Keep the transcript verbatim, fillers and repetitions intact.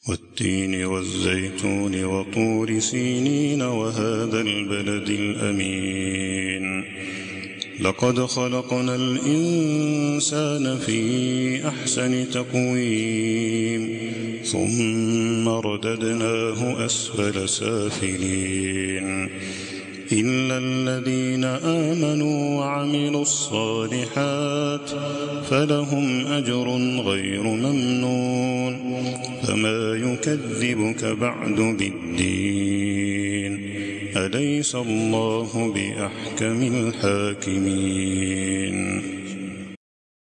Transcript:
والتين والزيتون وطور سينين وهذا البلد الأمين. لقد خلقنا الإنسان في أحسن تقويم ثم رددناه أسفل سافلين إلا الذين آمنوا وعملوا الصالحات فلهم أجر غير ممنون. فما يكذبك بعد بالدين أليس الله بأحكم الحاكمين.